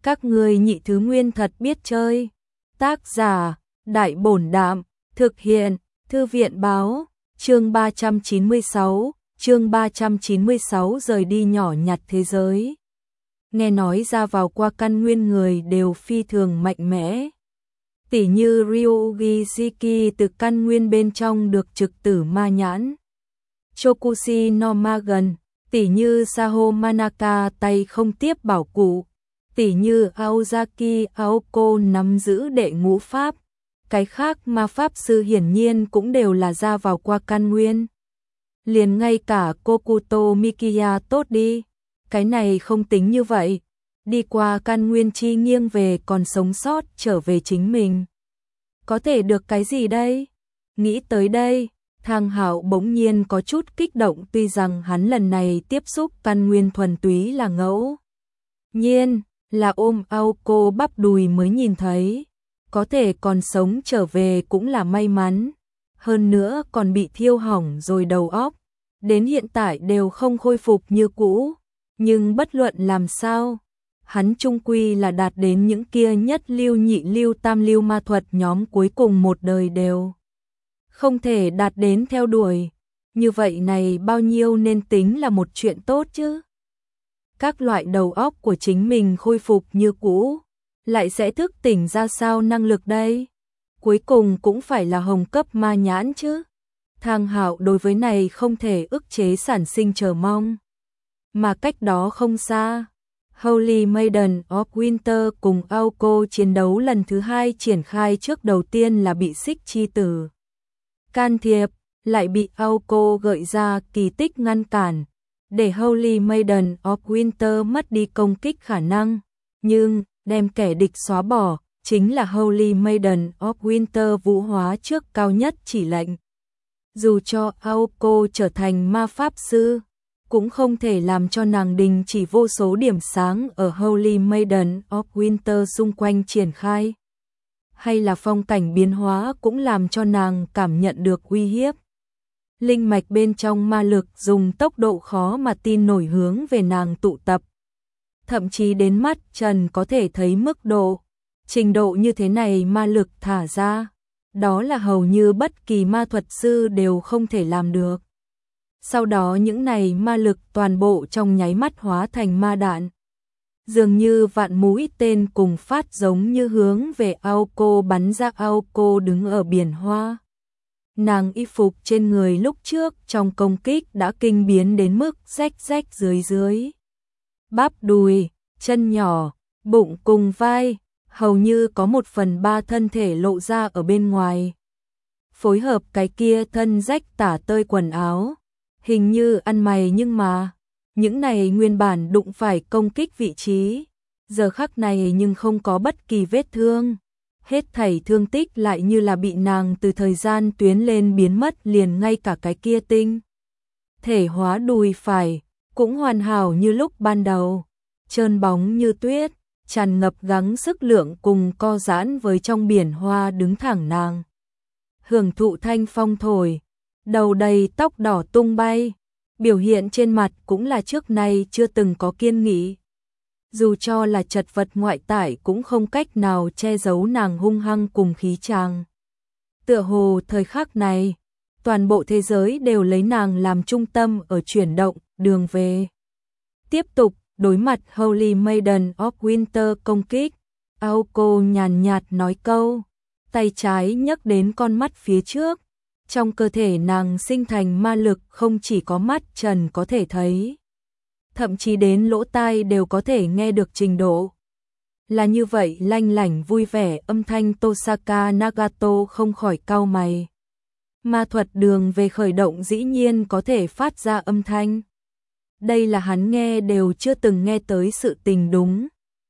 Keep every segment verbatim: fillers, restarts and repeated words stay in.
Các ngươi nhị thứ nguyên thật biết chơi. Tác giả, Đại Bổn Đạm, thực hiện, Thư viện Báo, chương ba trăm chín mươi sáu, chương ba trăm chín mươi sáu rời đi nhỏ nhặt thế giới. Nghe nói ra vào qua căn nguyên người đều phi thường mạnh mẽ. Tỉ như Ryugi Shiki từ căn nguyên bên trong được trực tử ma nhãn. Chokushi no Magen, tỉ như Saho Manaka tay không tiếp bảo cụ. Tỉ như Aozaki Aoko nắm giữ đệ ngũ pháp. Cái khác ma pháp sư hiển nhiên cũng đều là ra vào qua căn nguyên. Liền ngay cả Kokuto Mikiya tốt đi. Cái này không tính như vậy. Đi qua căn nguyên chi nghiêng về còn sống sót trở về chính mình. Có thể được cái gì đây? Nghĩ tới đây, Thang Hạo bỗng nhiên có chút kích động, tuy rằng hắn lần này tiếp xúc căn nguyên thuần túy là ngẫu nhiên, là ôm Aoko bắp đùi mới nhìn thấy. Có thể còn sống trở về cũng là may mắn. Hơn nữa còn bị thiêu hỏng rồi đầu óc. Đến hiện tại đều không khôi phục như cũ. Nhưng bất luận làm sao, hắn chung quy là đạt đến những kia nhất lưu nhị lưu tam lưu ma thuật nhóm cuối cùng một đời đều không thể đạt đến theo đuổi. Như vậy này bao nhiêu nên tính là một chuyện tốt chứ. Các loại đầu óc của chính mình khôi phục như cũ, lại sẽ thức tỉnh ra sao năng lực đây? Cuối cùng cũng phải là hồng cấp ma nhãn chứ. Thang Hạo đối với này không thể ức chế sản sinh chờ mong. Mà cách đó không xa, Holy Maiden of Winter cùng Aoko chiến đấu lần thứ hai triển khai, trước đầu tiên là bị Xích Chi Tử can thiệp, lại bị Aoko gợi ra kỳ tích ngăn cản, để Holy Maiden of Winter mất đi công kích khả năng, nhưng đem kẻ địch xóa bỏ chính là Holy Maiden of Winter vũ hóa trước cao nhất chỉ lệnh. Dù cho Aoko trở thành ma pháp sư, cũng không thể làm cho nàng đình chỉ vô số điểm sáng ở Holy Maiden of Winter xung quanh triển khai. Hay là phong cảnh biến hóa cũng làm cho nàng cảm nhận được uy hiếp. Linh mạch bên trong ma lực dùng tốc độ khó mà tin nổi hướng về nàng tụ tập. Thậm chí đến mắt trần có thể thấy mức độ, trình độ như thế này ma lực thả ra. Đó là hầu như bất kỳ ma thuật sư đều không thể làm được. Sau đó những này ma lực toàn bộ trong nháy mắt hóa thành ma đạn. Dường như vạn mũi tên cùng phát giống như hướng về Aoko bắn ra. Aoko đứng ở biển hoa. Nàng y phục trên người lúc trước trong công kích đã kinh biến đến mức rách rách dưới dưới. Bắp đùi, chân nhỏ, bụng cùng vai, hầu như có một phần ba thân thể lộ ra ở bên ngoài. Phối hợp cái kia thân rách tả tơi quần áo, hình như ăn mày, nhưng mà những này nguyên bản đụng phải công kích vị trí, giờ khắc này nhưng không có bất kỳ vết thương. Hết thảy thương tích lại như là bị nàng từ thời gian tuyến lên biến mất, liền ngay cả cái kia tinh thể hóa đùi phải cũng hoàn hảo như lúc ban đầu, trơn bóng như tuyết, tràn ngập gắng sức lượng cùng co giãn với trong biển hoa đứng thẳng nàng. Hưởng thụ thanh phong thổi, đầu đầy tóc đỏ tung bay, biểu hiện trên mặt cũng là trước nay chưa từng có kiên nghị. Dù cho là chật vật ngoại tại cũng không cách nào che giấu nàng hung hăng cùng khí tràng. Tựa hồ thời khắc này, toàn bộ thế giới đều lấy nàng làm trung tâm ở chuyển động, đường về. Tiếp tục đối mặt Holy Maiden of Winter công kích, Aoko nhàn nhạt nói câu, tay trái nhấc đến con mắt phía trước. Trong cơ thể nàng sinh thành ma lực không chỉ có mắt trần có thể thấy, thậm chí đến lỗ tai đều có thể nghe được trình độ. Là như vậy lanh lảnh vui vẻ, âm thanh Tosaka Nagato không khỏi cau mày. Ma thuật đường về khởi động dĩ nhiên có thể phát ra âm thanh. Đây là hắn nghe đều chưa từng nghe tới sự tình đúng.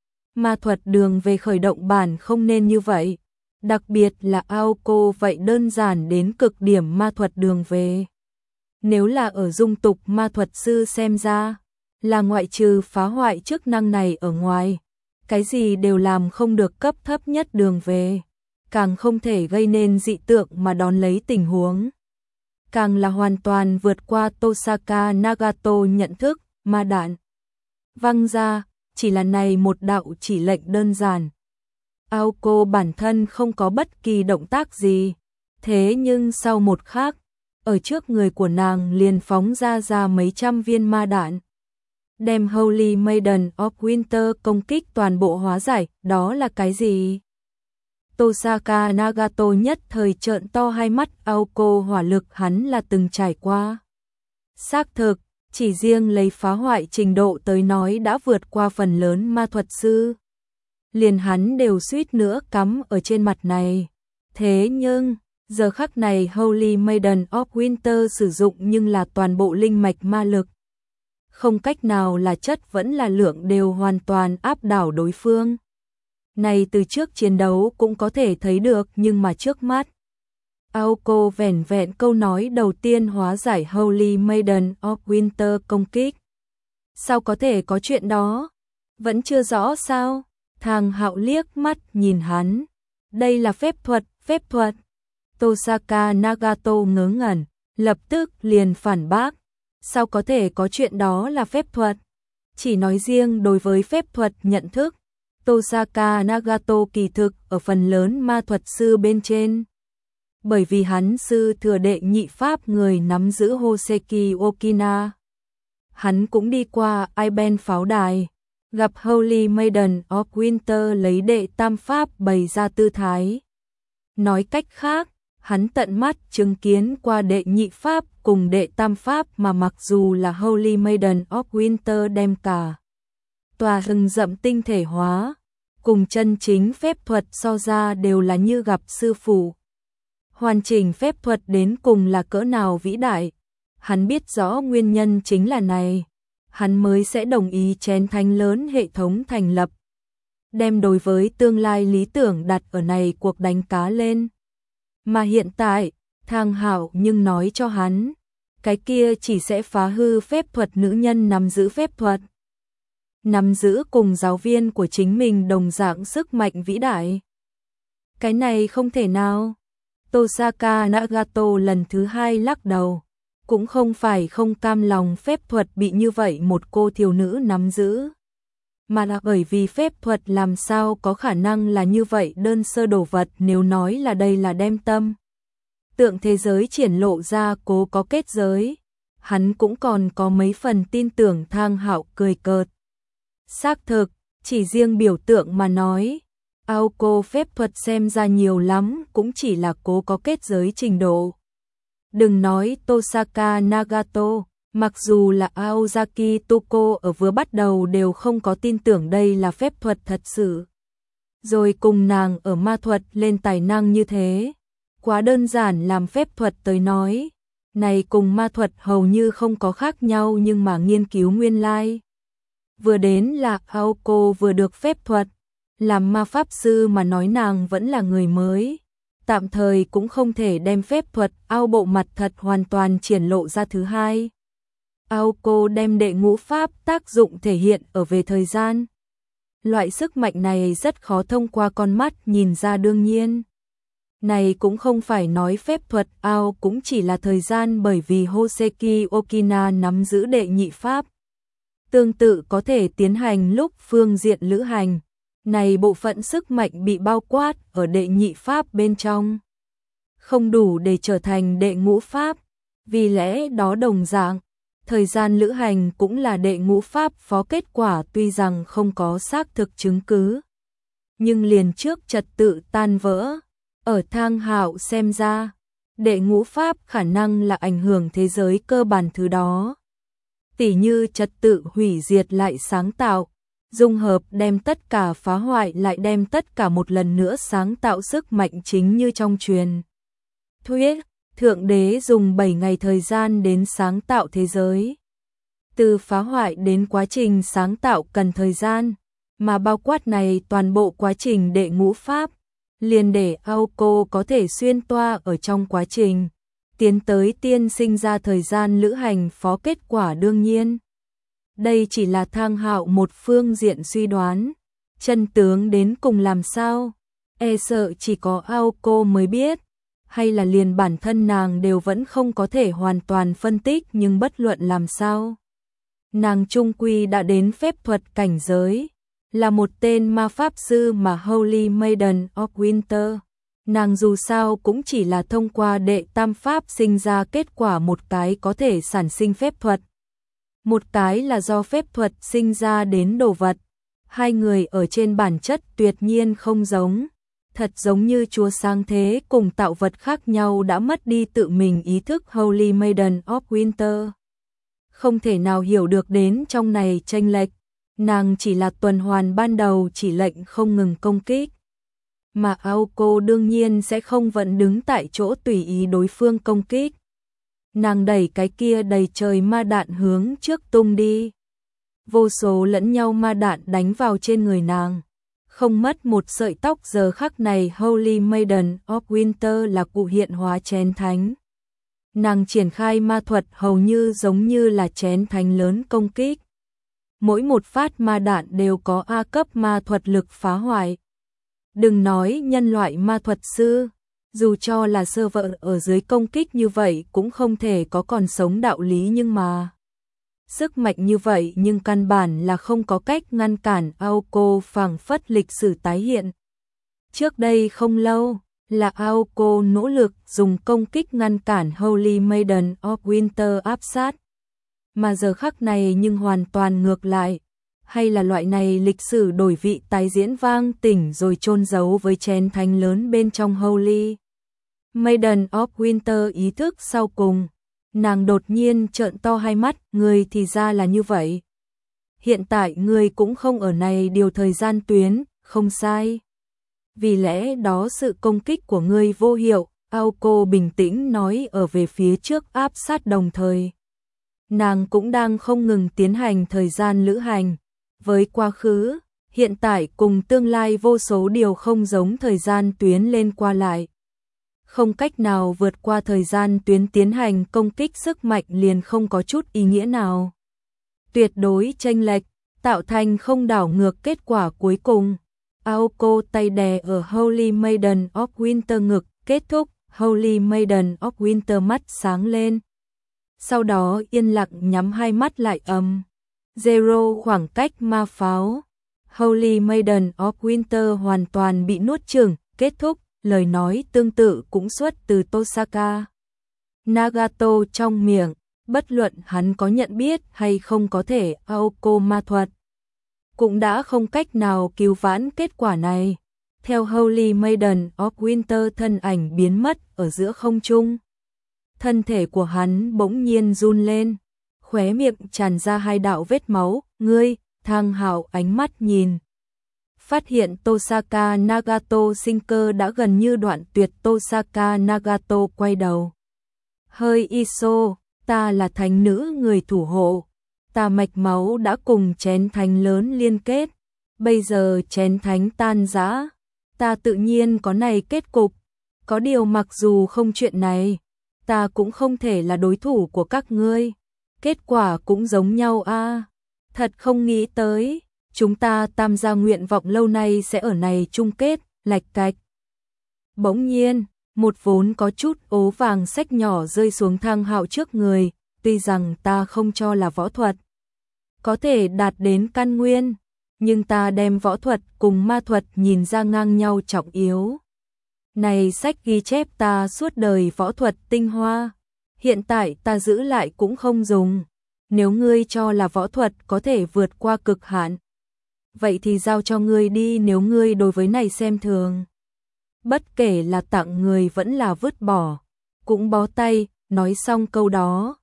Ma thuật đường về khởi động bản không nên như vậy. Đặc biệt là Aoko vậy đơn giản đến cực điểm ma thuật đường về. Nếu là ở dung tục ma thuật sư xem ra, là ngoại trừ phá hoại chức năng này ở ngoài, cái gì đều làm không được cấp thấp nhất đường về, càng không thể gây nên dị tượng mà đón lấy tình huống. Càng là hoàn toàn vượt qua Tosaka Nagato nhận thức, ma đạn văng ra, chỉ là này một đạo chỉ lệnh đơn giản. Aoko bản thân không có bất kỳ động tác gì, thế nhưng sau một khắc, ở trước người của nàng liền phóng ra ra mấy trăm viên ma đạn. Đem Holy Maiden of Winter công kích toàn bộ hóa giải, đó là cái gì? Tosaka Nagato nhất thời trợn to hai mắt, Aoko hỏa lực hắn là từng trải qua. Xác thực, chỉ riêng lấy phá hoại trình độ tới nói đã vượt qua phần lớn ma thuật sư. Liền hắn đều suýt nữa cắm ở trên mặt này. Thế nhưng, giờ khắc này Holy Maiden of Winter sử dụng nhưng là toàn bộ linh mạch ma lực. Không cách nào là chất vẫn là lượng đều hoàn toàn áp đảo đối phương. Này từ trước chiến đấu cũng có thể thấy được nhưng mà trước mắt. Aoko vẻn vẹn câu nói đầu tiên hóa giải Holy Maiden of Winter công kích. Sao có thể có chuyện đó? Vẫn chưa rõ sao? Thang Hạo liếc mắt nhìn hắn. Đây là phép thuật, phép thuật. Tosaka Nagato ngớ ngẩn, lập tức liền phản bác. Sao có thể có chuyện đó là phép thuật? Chỉ nói riêng đối với phép thuật nhận thức, Tosaka Nagato kỳ thực ở phần lớn ma thuật sư bên trên. Bởi vì hắn sư thừa đệ nhị pháp người nắm giữ Hoseki Okina. Hắn cũng đi qua Aiben pháo đài, gặp Holy Maiden of Winter lấy đệ tam pháp bày ra tư thái. Nói cách khác, hắn tận mắt chứng kiến qua đệ nhị pháp cùng đệ tam pháp mà mặc dù là Holy Maiden of Winter đem cả tòa rừng rậm tinh thể hóa, cùng chân chính phép thuật so ra đều là như gặp sư phụ. Hoàn chỉnh phép thuật đến cùng là cỡ nào vĩ đại, hắn biết rõ nguyên nhân chính là này, hắn mới sẽ đồng ý chén thánh lớn hệ thống thành lập. Đem đối với tương lai lý tưởng đặt ở này cuộc đánh cá lên. Mà hiện tại, Thang Hạo nhưng nói cho hắn, cái kia chỉ sẽ phá hư phép thuật nữ nhân nắm giữ phép thuật. Nắm giữ cùng giáo viên của chính mình đồng dạng sức mạnh vĩ đại. Cái này không thể nào. Tosaka Nagato lần thứ hai lắc đầu. Cũng không phải không cam lòng phép thuật bị như vậy một cô thiếu nữ nắm giữ. Mà là bởi vì phép thuật làm sao có khả năng là như vậy đơn sơ đồ vật, nếu nói là đây là đem tâm tượng thế giới triển lộ ra cố có kết giới. Hắn cũng còn có mấy phần tin tưởng. Thang Hạo cười cợt. Xác thực, chỉ riêng biểu tượng mà nói, Aoko phép thuật xem ra nhiều lắm cũng chỉ là cố có kết giới trình độ. Đừng nói Tosaka Nagato, mặc dù là Aozaki Tuko ở vừa bắt đầu đều không có tin tưởng đây là phép thuật thật sự. Rồi cùng nàng ở ma thuật lên tài năng như thế. Quá đơn giản làm phép thuật tới nói. Này cùng ma thuật hầu như không có khác nhau nhưng mà nghiên cứu nguyên lai. Vừa đến là Aoko vừa được phép thuật. Làm ma pháp sư mà nói nàng vẫn là người mới. Tạm thời cũng không thể đem phép thuật ao bộ mặt thật hoàn toàn triển lộ ra. Thứ hai, Aoko đem đệ ngũ pháp tác dụng thể hiện ở về thời gian. Loại sức mạnh này rất khó thông qua con mắt nhìn ra đương nhiên. Này cũng không phải nói phép thuật ao cũng chỉ là thời gian bởi vì Hoseki Okina nắm giữ đệ nhị pháp. Tương tự có thể tiến hành lúc phương diện lữ hành. Này bộ phận sức mạnh bị bao quát ở đệ nhị pháp bên trong. Không đủ để trở thành đệ ngũ pháp. Vì lẽ đó đồng dạng, thời gian lữ hành cũng là đệ ngũ pháp phó kết quả tuy rằng không có xác thực chứng cứ. Nhưng liền trước trật tự tan vỡ, ở Thang Hạo xem ra, đệ ngũ pháp khả năng là ảnh hưởng thế giới cơ bản thứ đó. Tỉ như trật tự hủy diệt lại sáng tạo, dung hợp đem tất cả phá hoại lại đem tất cả một lần nữa sáng tạo sức mạnh chính như trong truyền thuyết. Thượng đế dùng bảy ngày thời gian đến sáng tạo thế giới. Từ phá hoại đến quá trình sáng tạo cần thời gian, mà bao quát này toàn bộ quá trình đệ ngũ pháp, liền để Aoko có thể xuyên toa ở trong quá trình, tiến tới tiên sinh ra thời gian lữ hành phó kết quả đương nhiên. Đây chỉ là Thang Hạo một phương diện suy đoán, chân tướng đến cùng làm sao, e sợ chỉ có Aoko mới biết. Hay là liền bản thân nàng đều vẫn không có thể hoàn toàn phân tích nhưng bất luận làm sao. Nàng trung quy đã đến phép thuật cảnh giới, là một tên ma pháp sư mà Holy Maiden of Winter. Nàng dù sao cũng chỉ là thông qua đệ tam pháp sinh ra kết quả, một cái có thể sản sinh phép thuật, một cái là do phép thuật sinh ra đến đồ vật. Hai người ở trên bản chất tuyệt nhiên không giống, thật giống như Chúa sáng thế cùng tạo vật khác nhau đã mất đi tự mình ý thức. Holy Maiden of Winter không thể nào hiểu được đến trong này chênh lệch, nàng chỉ là tuần hoàn ban đầu chỉ lệnh không ngừng công kích. Mà Aoko đương nhiên sẽ không vẫn đứng tại chỗ tùy ý đối phương công kích. Nàng đẩy cái kia đầy trời ma đạn hướng trước tung đi. Vô số lẫn nhau ma đạn đánh vào trên người nàng. Không mất một sợi tóc, giờ khắc này Holy Maiden of Winter là cụ hiện hóa chén thánh. Nàng triển khai ma thuật hầu như giống như là chén thánh lớn công kích. Mỗi một phát ma đạn đều có A cấp ma thuật lực phá hoại. Đừng nói nhân loại ma thuật sư, dù cho là sơ vợ ở dưới công kích như vậy cũng không thể có còn sống đạo lý, nhưng mà sức mạnh như vậy nhưng căn bản là không có cách ngăn cản Aoko. Phảng phất lịch sử tái hiện. Trước đây không lâu, là Aoko nỗ lực dùng công kích ngăn cản Holy Maiden of Winter áp sát. Mà giờ khắc này nhưng hoàn toàn ngược lại. Hay là loại này lịch sử đổi vị tái diễn vang tỉnh rồi chôn giấu với chén thánh lớn bên trong Holy Maiden of Winter ý thức sau cùng. Nàng đột nhiên trợn to hai mắt, người thì ra là như vậy. Hiện tại người cũng không ở này điều thời gian tuyến, không sai. Vì lẽ đó sự công kích của ngươi vô hiệu, Aoko bình tĩnh nói, ở về phía trước áp sát, đồng thời nàng cũng đang không ngừng tiến hành thời gian lữ hành. Với quá khứ, hiện tại cùng tương lai vô số điều không giống thời gian tuyến lên qua lại. Không cách nào vượt qua thời gian tuyến tiến hành công kích, sức mạnh liền không có chút ý nghĩa nào. Tuyệt đối chênh lệch, tạo thành không đảo ngược kết quả cuối cùng. Aoko tay đè ở Holy Maiden of Winter ngực, kết thúc. Holy Maiden of Winter mắt sáng lên. Sau đó yên lặng nhắm hai mắt lại, ầm. Zero khoảng cách ma pháo. Holy Maiden of Winter hoàn toàn bị nuốt chửng, kết thúc. Lời nói tương tự cũng xuất từ Tosaka Nagato trong miệng, bất luận hắn có nhận biết hay không có thể Aoko ma thuật cũng đã không cách nào cứu vãn kết quả này. Theo Holy Maiden of Winter thân ảnh biến mất ở giữa không trung, thân thể của hắn bỗng nhiên run lên, khóe miệng tràn ra hai đạo vết máu. Ngươi, Thang Hạo ánh mắt nhìn, phát hiện Tosaka Nagato sinh cơ đã gần như đoạn tuyệt. Tosaka Nagato quay đầu. Hơi Iso, ta là thánh nữ người thủ hộ. Ta mạch máu đã cùng chén thánh lớn liên kết. Bây giờ chén thánh tan rã, ta tự nhiên có này kết cục. Có điều mặc dù không chuyện này, ta cũng không thể là đối thủ của các ngươi. Kết quả cũng giống nhau a. À. Thật không nghĩ tới, chúng ta tam gia nguyện vọng lâu nay sẽ ở này chung kết, lạch cạch. Bỗng nhiên, một vốn có chút ố vàng sách nhỏ rơi xuống Thang Hạo trước người. Tuy rằng ta không cho là võ thuật có thể đạt đến căn nguyên, nhưng ta đem võ thuật cùng ma thuật nhìn ra ngang nhau trọng yếu. Này sách ghi chép ta suốt đời võ thuật tinh hoa, hiện tại ta giữ lại cũng không dùng. Nếu ngươi cho là võ thuật có thể vượt qua cực hạn, vậy thì giao cho ngươi đi. Nếu ngươi đối với này xem thường, bất kể là tặng người vẫn là vứt bỏ, cũng bó tay. Nói xong câu đó,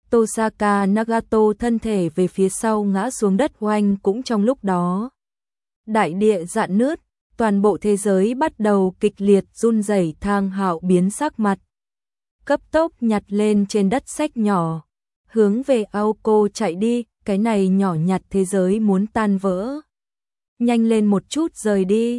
Tosaka Nagato thân thể về phía sau ngã xuống đất oanh. Cũng trong lúc đó, đại địa rạn nứt, toàn bộ thế giới bắt đầu kịch liệt run rẩy. Thang Hạo biến sắc mặt, cấp tốc nhặt lên trên đất sách nhỏ, hướng về Aoko chạy đi. Cái này nhỏ nhặt thế giới muốn tan vỡ, nhanh lên một chút rời đi.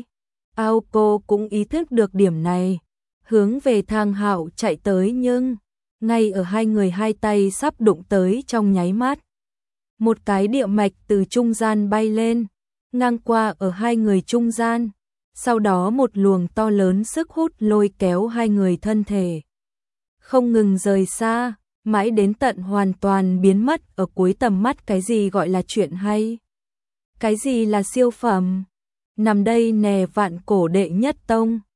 Aoko cũng ý thức được điểm này, hướng về Thang Hạo chạy tới, nhưng ngay ở hai người hai tay sắp đụng tới trong nháy mắt, một cái địa mạch từ trung gian bay lên, ngang qua ở hai người trung gian. Sau đó một luồng to lớn sức hút lôi kéo hai người thân thể không ngừng rời xa, mãi đến tận hoàn toàn biến mất ở cuối tầm mắt cái gì gọi là chuyện hay. Cái gì là siêu phẩm? Nằm đây nè vạn cổ đệ nhất tông,